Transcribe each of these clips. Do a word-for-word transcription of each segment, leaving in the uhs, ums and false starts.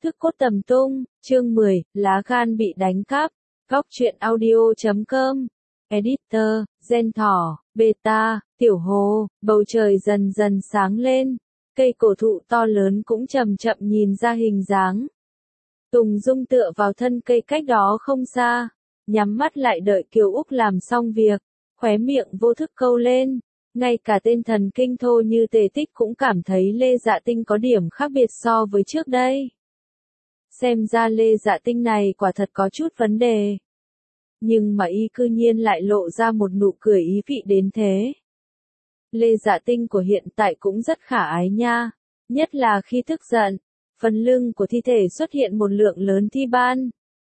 Thức cốt tầm tung, chương mười, lá gan bị đánh cắp. Góc truyện audio chấm com. Editor, Gen Thỏ, Beta, Tiểu Hồ, bầu trời dần dần sáng lên. Cây cổ thụ to lớn cũng chậm chậm nhìn ra hình dáng. Tùng Dung tựa vào thân cây cách đó không xa, nhắm mắt lại đợi Kiều Úc làm xong việc, khóe miệng vô thức câu lên. Ngay cả tên thần kinh thô như Tề Tích cũng cảm thấy Lê Dạ Tinh có điểm khác biệt so với trước đây. Xem ra Lê Dạ Tinh này quả thật có chút vấn đề. Nhưng mà y cư nhiên lại lộ ra một nụ cười ý vị đến thế. Lê Dạ Tinh của hiện tại cũng rất khả ái nha, nhất là khi tức giận, phần lưng của thi thể xuất hiện một lượng lớn thi ban.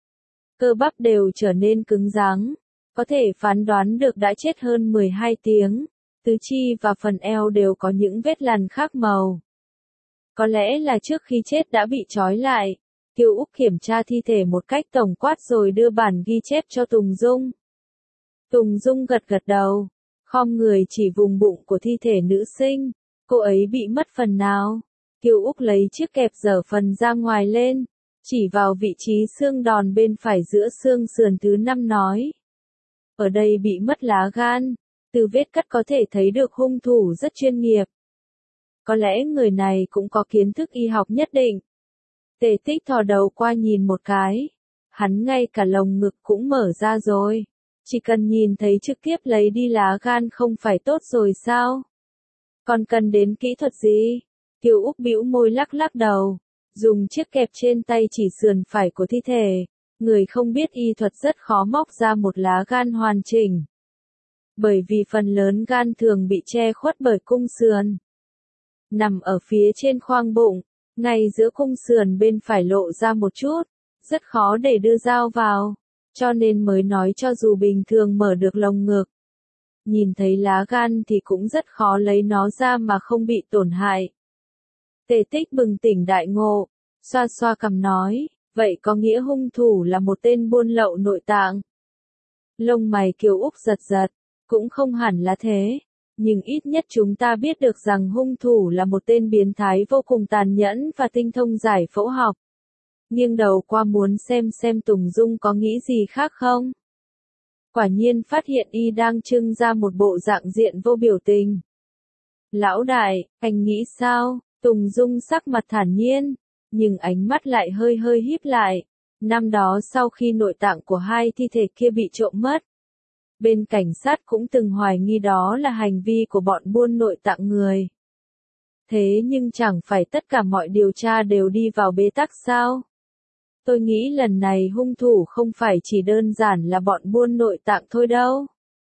Cơ bắp đều trở nên cứng rắn, có thể phán đoán được đã chết hơn mười hai tiếng, tứ chi và phần eo đều có những vết lằn khác màu. Có lẽ là trước khi chết đã bị trói lại. Kiều Úc kiểm tra thi thể một cách tổng quát rồi đưa bản ghi chép cho Tùng Dung. Tùng Dung gật gật đầu, khom người chỉ vùng bụng của thi thể nữ sinh, cô ấy bị mất phần nào. Kiều Úc lấy chiếc kẹp dở phần ra ngoài lên, chỉ vào vị trí xương đòn bên phải giữa xương sườn thứ năm nói. Ở đây bị mất lá gan, từ vết cắt có thể thấy được hung thủ rất chuyên nghiệp. Có lẽ người này cũng có kiến thức y học nhất định. Tề Tích thò đầu qua nhìn một cái, hắn ngay cả lồng ngực cũng mở ra rồi, chỉ cần nhìn thấy trực tiếp lấy đi lá gan không phải tốt rồi sao? Còn cần đến kỹ thuật gì? Kiều Úc bĩu môi lắc lắc đầu, dùng chiếc kẹp trên tay chỉ sườn phải của thi thể, người không biết y thuật rất khó móc ra một lá gan hoàn chỉnh. Bởi vì phần lớn gan thường bị che khuất bởi cung sườn. Nằm ở phía trên khoang bụng, ngay giữa cung sườn bên phải lộ ra một chút, rất khó để đưa dao vào, cho nên mới nói cho dù bình thường mở được lồng ngực. Nhìn thấy lá gan thì cũng rất khó lấy nó ra mà không bị tổn hại. Tề Tích bừng tỉnh đại ngộ, xoa xoa cằm nói, vậy có nghĩa hung thủ là một tên buôn lậu nội tạng. Lông mày Kiều Úc giật giật, cũng không hẳn là thế. Nhưng ít nhất chúng ta biết được rằng hung thủ là một tên biến thái vô cùng tàn nhẫn và tinh thông giải phẫu học. Nghiêng đầu qua muốn xem xem Tùng Dung có nghĩ gì khác không. Quả nhiên phát hiện y đang trưng ra một bộ dạng diện vô biểu tình. Lão đại, anh nghĩ sao? Tùng Dung sắc mặt thản nhiên, nhưng ánh mắt lại hơi hơi híp lại. Năm đó sau khi nội tạng của hai thi thể kia bị trộm mất, bên cảnh sát cũng từng hoài nghi đó là hành vi của bọn buôn nội tạng người. Thế nhưng chẳng phải tất cả mọi điều tra đều đi vào bế tắc sao? Tôi nghĩ lần này hung thủ không phải chỉ đơn giản là bọn buôn nội tạng thôi đâu.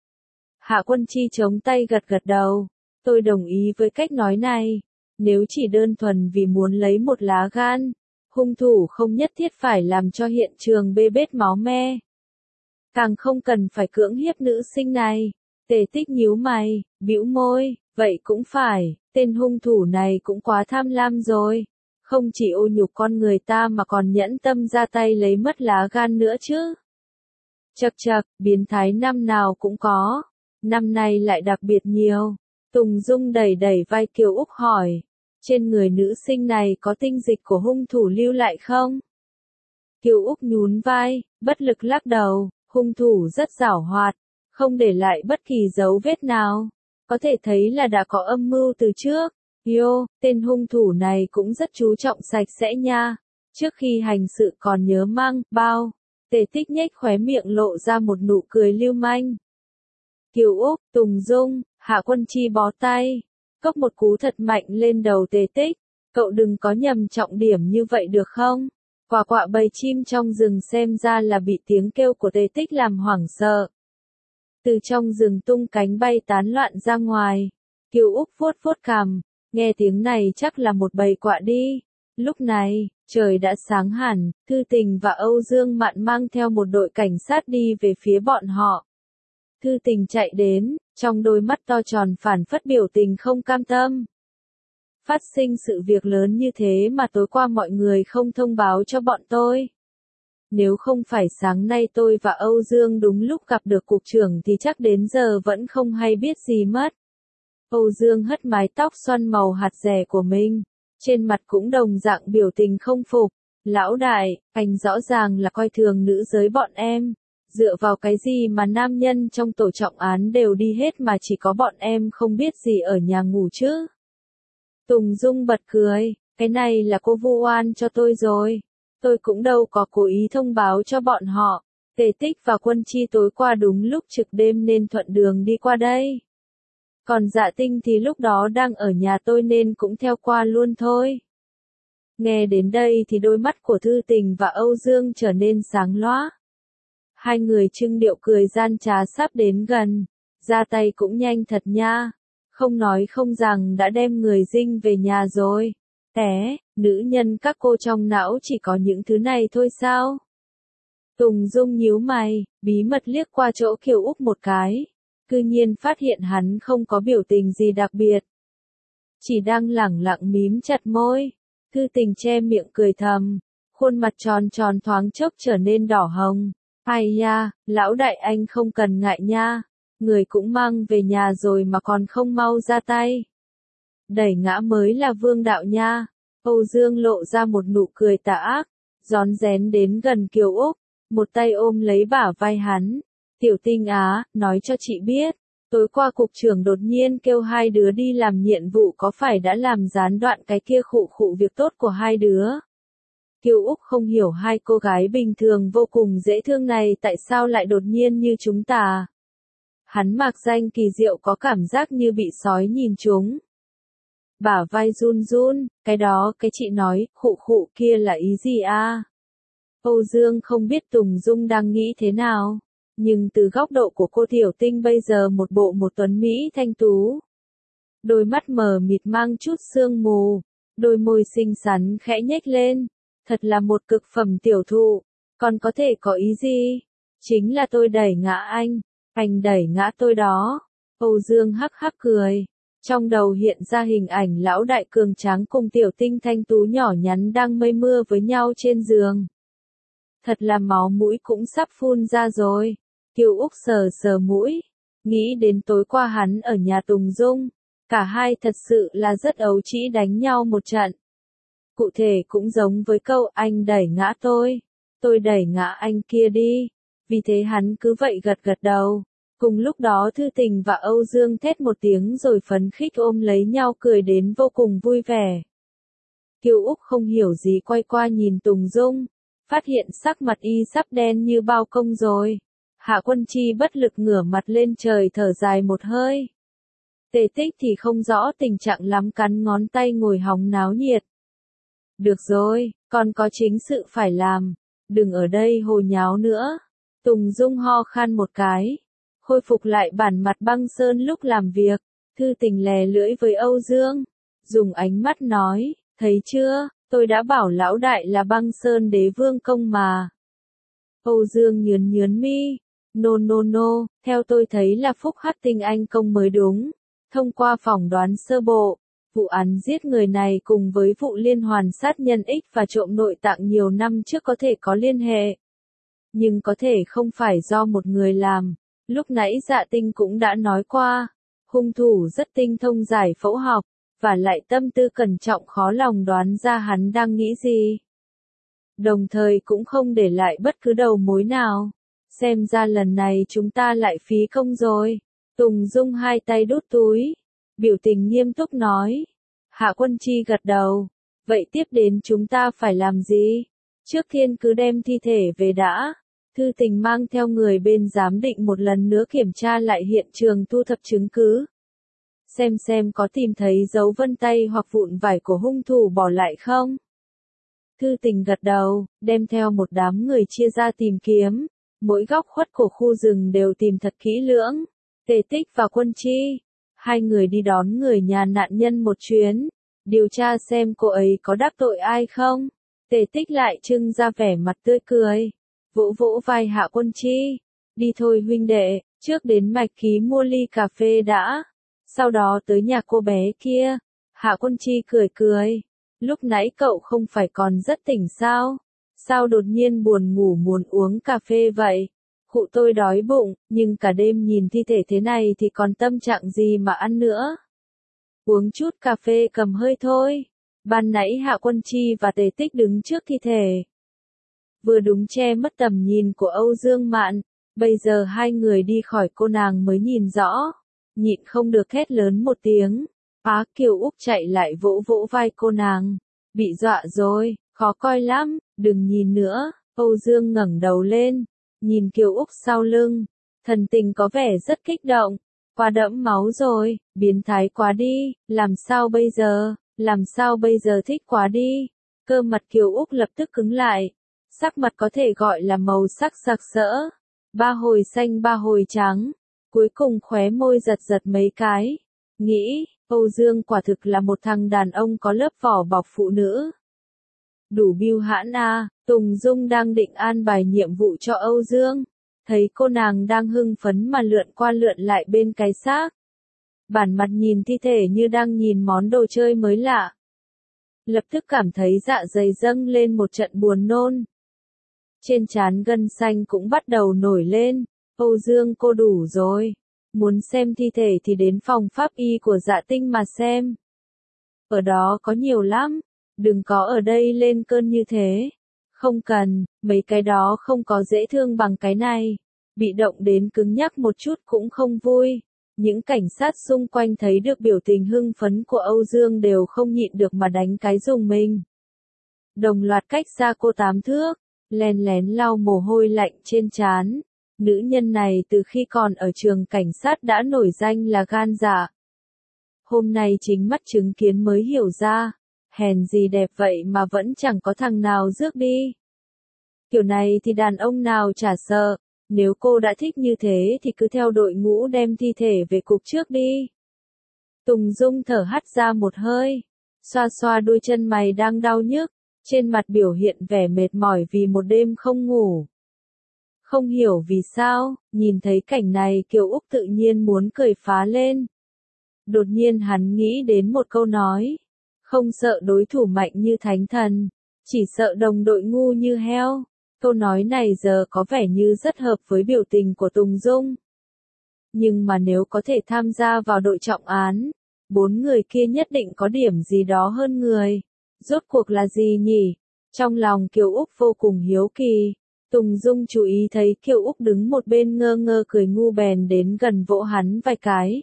Hạ Quân Chi chống tay gật gật đầu. Tôi đồng ý với cách nói này. Nếu chỉ đơn thuần vì muốn lấy một lá gan, hung thủ không nhất thiết phải làm cho hiện trường bê bết máu me. Càng không cần phải cưỡng hiếp nữ sinh này. Tề Tích nhíu mày, bĩu môi, vậy cũng phải, tên hung thủ này cũng quá tham lam rồi. Không chỉ ô nhục con người ta mà còn nhẫn tâm ra tay lấy mất lá gan nữa chứ. Chậc chậc, biến thái năm nào cũng có. Năm nay lại đặc biệt nhiều. Tùng Dung đẩy đẩy vai Kiều Úc hỏi. Trên người nữ sinh này có tinh dịch của hung thủ lưu lại không? Kiều Úc nhún vai, bất lực lắc đầu. Hung thủ rất giảo hoạt, không để lại bất kỳ dấu vết nào. Có thể thấy là đã có âm mưu từ trước. Yo, tên hung thủ này cũng rất chú trọng sạch sẽ nha. Trước khi hành sự còn nhớ mang, bao. Tề Tích nhếch khóe miệng lộ ra một nụ cười lưu manh. Kiều Úc, Tùng Dung, Hạ Quân Chi bó tay. Cốc một cú thật mạnh lên đầu Tề Tích. Cậu đừng có nhầm trọng điểm như vậy được không? Quả quạ bầy chim trong rừng xem ra là bị tiếng kêu của Tề Tích làm hoảng sợ. Từ trong rừng tung cánh bay tán loạn ra ngoài. Kiều Úc vuốt vuốt cằm, nghe tiếng này chắc là một bầy quạ đi. Lúc này, trời đã sáng hẳn, Thư Tình và Âu Dương Mạn mang theo một đội cảnh sát đi về phía bọn họ. Thư Tình chạy đến, trong đôi mắt to tròn phản phất biểu tình không cam tâm. Phát sinh sự việc lớn như thế mà tối qua mọi người không thông báo cho bọn tôi. Nếu không phải sáng nay tôi và Âu Dương đúng lúc gặp được cục trưởng thì chắc đến giờ vẫn không hay biết gì mất. Âu Dương hất mái tóc xoăn màu hạt rẻ của mình, trên mặt cũng đồng dạng biểu tình không phục. Lão đại, anh rõ ràng là coi thường nữ giới bọn em. Dựa vào cái gì mà nam nhân trong tổ trọng án đều đi hết mà chỉ có bọn em không biết gì ở nhà ngủ chứ? Tùng Dung bật cười, cái này là cô vu oan cho tôi rồi. Tôi cũng đâu có cố ý thông báo cho bọn họ. Tề Tích và Quân Chi tối qua đúng lúc trực đêm nên thuận đường đi qua đây. Còn Dạ Tinh thì lúc đó đang ở nhà tôi nên cũng theo qua luôn thôi. Nghe đến đây thì đôi mắt của Thư Tình và Âu Dương trở nên sáng loá. Hai người trưng điệu cười gian trá sắp đến gần, ra tay cũng nhanh thật nha. Không nói không rằng đã đem người dinh về nhà rồi. Té, nữ nhân các cô trong não chỉ có những thứ này thôi sao? Tùng Dung nhíu mày, bí mật liếc qua chỗ Kiều Úc một cái. Cư nhiên phát hiện hắn không có biểu tình gì đặc biệt. Chỉ đang lẳng lặng mím chặt môi. Thư Tình che miệng cười thầm. Khuôn mặt tròn tròn thoáng chốc trở nên đỏ hồng. Ai nha, lão đại anh không cần ngại nha. Người cũng mang về nhà rồi mà còn không mau ra tay. Đẩy ngã mới là vương đạo nha. Âu Dương lộ ra một nụ cười tà ác. Rón rén đến gần Kiều Úc. Một tay ôm lấy bả vai hắn. Tiểu Tinh á, nói cho chị biết. Tối qua cục trưởng đột nhiên kêu hai đứa đi làm nhiệm vụ có phải đã làm gián đoạn cái kia khụ khụ việc tốt của hai đứa. Kiều Úc không hiểu hai cô gái bình thường vô cùng dễ thương này tại sao lại đột nhiên như chúng ta. Hắn mạc danh kỳ diệu có cảm giác như bị sói nhìn chúng. Bả vai run run, cái đó cái chị nói, khụ khụ kia là ý gì a? Âu Dương không biết Tùng Dung đang nghĩ thế nào. Nhưng từ góc độ của cô Tiểu Tinh bây giờ một bộ một tuấn Mỹ thanh tú. Đôi mắt mờ mịt mang chút sương mù. Đôi môi xinh xắn khẽ nhếch lên. Thật là một cực phẩm tiểu thụ. Còn có thể có ý gì? Chính là tôi đẩy ngã anh. Anh đẩy ngã tôi đó. Âu Dương hắc hắc cười. Trong đầu hiện ra hình ảnh lão đại cường tráng cùng Tiểu Tinh thanh tú nhỏ nhắn đang mây mưa với nhau trên giường. Thật là máu mũi cũng sắp phun ra rồi. Kiều Úc sờ sờ mũi. Nghĩ đến tối qua hắn ở nhà Tùng Dung. Cả hai thật sự là rất ấu trĩ đánh nhau một trận. Cụ thể cũng giống với câu anh đẩy ngã tôi. Tôi đẩy ngã anh kia đi. Vì thế hắn cứ vậy gật gật đầu. Cùng lúc đó Thư Tình và Âu Dương thét một tiếng rồi phấn khích ôm lấy nhau cười đến vô cùng vui vẻ. Kiều Úc không hiểu gì quay qua nhìn Tùng Dung. Phát hiện sắc mặt y sắp đen như bao công rồi. Hạ Quân Chi bất lực ngửa mặt lên trời thở dài một hơi. Tề Tích thì không rõ tình trạng lắm cắn ngón tay ngồi hóng náo nhiệt. Được rồi, con có chính sự phải làm. Đừng ở đây hồ nháo nữa. Tùng Dung ho khan một cái. Khôi phục lại bản mặt băng sơn lúc làm việc. Thư Tình lè lưỡi với Âu Dương. Dùng ánh mắt nói, thấy chưa, tôi đã bảo lão đại là băng sơn đế vương công mà. Âu Dương nhướn nhướn mi. No no no, theo tôi thấy là Phúc Hắc Tinh Anh công mới đúng. Thông qua phỏng đoán sơ bộ, vụ án giết người này cùng với vụ liên hoàn sát nhân X và trộm nội tạng nhiều năm trước có thể có liên hệ. Nhưng có thể không phải do một người làm. Lúc nãy Dạ Tinh cũng đã nói qua, hung thủ rất tinh thông giải phẫu học, và lại tâm tư cẩn trọng khó lòng đoán ra hắn đang nghĩ gì. Đồng thời cũng không để lại bất cứ đầu mối nào. Xem ra lần này chúng ta lại phí công rồi. Tùng Dung hai tay đút túi. Biểu tình nghiêm túc nói. Hạ Quân Chi gật đầu. Vậy tiếp đến chúng ta phải làm gì? Trước tiên cứ đem thi thể về đã. Thư Tình mang theo người bên giám định một lần nữa kiểm tra lại hiện trường thu thập chứng cứ. Xem xem có tìm thấy dấu vân tay hoặc vụn vải của hung thủ bỏ lại không? Thư Tình gật đầu, đem theo một đám người chia ra tìm kiếm. Mỗi góc khuất của khu rừng đều tìm thật kỹ lưỡng. Tề Tích và Quân Chi. Hai người đi đón người nhà nạn nhân một chuyến. Điều tra xem cô ấy có đắc tội ai không. Tề Tích lại trưng ra vẻ mặt tươi cười. Vỗ vỗ vai Hạ Quân Chi. Đi thôi huynh đệ, trước đến mạch khí mua ly cà phê đã. Sau đó tới nhà cô bé kia. Hạ Quân Chi cười cười. Lúc nãy cậu không phải còn rất tỉnh sao? Sao đột nhiên buồn ngủ muốn uống cà phê vậy? Khụ tôi đói bụng, nhưng cả đêm nhìn thi thể thế này thì còn tâm trạng gì mà ăn nữa? Uống chút cà phê cầm hơi thôi. Ban nãy Hạ Quân Chi và Tề Tích đứng trước thi thể. Vừa đúng che mất tầm nhìn của Âu Dương Mạn, bây giờ hai người đi khỏi cô nàng mới nhìn rõ, nhịn không được hét lớn một tiếng. Á Kiều Úc chạy lại vỗ vỗ vai cô nàng, bị dọa rồi, khó coi lắm, đừng nhìn nữa. Âu Dương ngẩng đầu lên, nhìn Kiều Úc sau lưng, thần tình có vẻ rất kích động. Quá đẫm máu rồi, biến thái quá đi, làm sao bây giờ, làm sao bây giờ thích quá đi. Cơ mặt Kiều Úc lập tức cứng lại, sắc mặt có thể gọi là màu sắc sặc sỡ, ba hồi xanh ba hồi trắng, cuối cùng khóe môi giật giật mấy cái, nghĩ, Âu Dương quả thực là một thằng đàn ông có lớp vỏ bọc phụ nữ. Đủ bưu hãn à. Tùng Dung đang định an bài nhiệm vụ cho Âu Dương, thấy cô nàng đang hưng phấn mà lượn qua lượn lại bên cái xác. Bản mặt nhìn thi thể như đang nhìn món đồ chơi mới lạ. Lập tức cảm thấy dạ dày dâng lên một trận buồn nôn. Trên trán gân xanh cũng bắt đầu nổi lên. Âu Dương cô đủ rồi. Muốn xem thi thể thì đến phòng pháp y của Dạ Tinh mà xem. Ở đó có nhiều lắm. Đừng có ở đây lên cơn như thế. Không cần, mấy cái đó không có dễ thương bằng cái này. Bị động đến cứng nhắc một chút cũng không vui. Những cảnh sát xung quanh thấy được biểu tình hưng phấn của Âu Dương đều không nhịn được mà đánh cái rùng mình. Đồng loạt cách xa cô tám thước, len lén lau mồ hôi lạnh trên trán. Nữ nhân này từ khi còn ở trường cảnh sát đã nổi danh là gan dạ. Hôm nay chính mắt chứng kiến mới hiểu ra, hèn gì đẹp vậy mà vẫn chẳng có thằng nào rước đi. Kiểu này thì đàn ông nào chả sợ, nếu cô đã thích như thế thì cứ theo đội ngũ đem thi thể về cục trước đi. Tùng Dung thở hắt ra một hơi, xoa xoa đôi chân mày đang đau nhức, trên mặt biểu hiện vẻ mệt mỏi vì một đêm không ngủ. Không hiểu vì sao, nhìn thấy cảnh này Kiều Úc tự nhiên muốn cười phá lên. Đột nhiên hắn nghĩ đến một câu nói, không sợ đối thủ mạnh như thánh thần, chỉ sợ đồng đội ngu như heo. Câu nói này giờ có vẻ như rất hợp với biểu tình của Tùng Dung. Nhưng mà nếu có thể tham gia vào đội trọng án, bốn người kia nhất định có điểm gì đó hơn người. Rốt cuộc là gì nhỉ? Trong lòng Kiều Úc vô cùng hiếu kỳ. Tùng Dung chú ý thấy Kiều Úc đứng một bên ngơ ngơ cười ngu bèn đến gần vỗ hắn vài cái.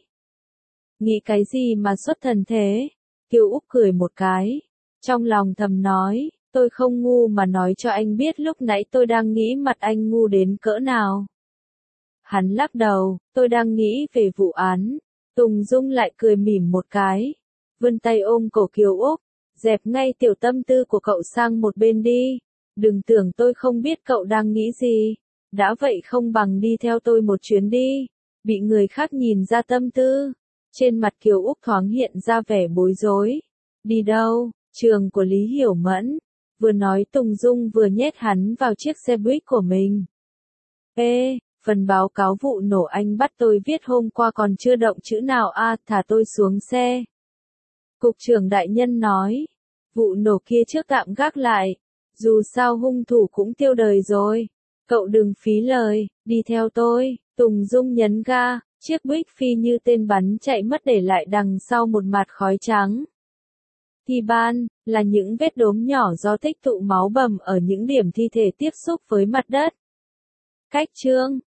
Nghĩ cái gì mà xuất thần thế? Kiều Úc cười một cái. Trong lòng thầm nói, tôi không ngu mà nói cho anh biết lúc nãy tôi đang nghĩ mặt anh ngu đến cỡ nào. Hắn lắc đầu, tôi đang nghĩ về vụ án. Tùng Dung lại cười mỉm một cái. Vươn tay ôm cổ Kiều Úc, dẹp ngay tiểu tâm tư của cậu sang một bên đi. Đừng tưởng tôi không biết cậu đang nghĩ gì. Đã vậy không bằng đi theo tôi một chuyến đi. Bị người khác nhìn ra tâm tư. Trên mặt Kiều Úc thoáng hiện ra vẻ bối rối. Đi đâu? Trường của Lý Hiểu Mẫn. Vừa nói Tùng Dung vừa nhét hắn vào chiếc xe buýt của mình. Ê, phần báo cáo vụ nổ anh bắt tôi viết hôm qua còn chưa động chữ nào à, thả tôi xuống xe. Cục trưởng đại nhân nói, vụ nổ kia trước tạm gác lại, dù sao hung thủ cũng tiêu đời rồi. Cậu đừng phí lời, đi theo tôi. Tùng Dung nhấn ga, chiếc buýt phi như tên bắn chạy mất để lại đằng sau một mặt khói trắng. Thi ban, là những vết đốm nhỏ do tích tụ máu bầm ở những điểm thi thể tiếp xúc với mặt đất. Cách chương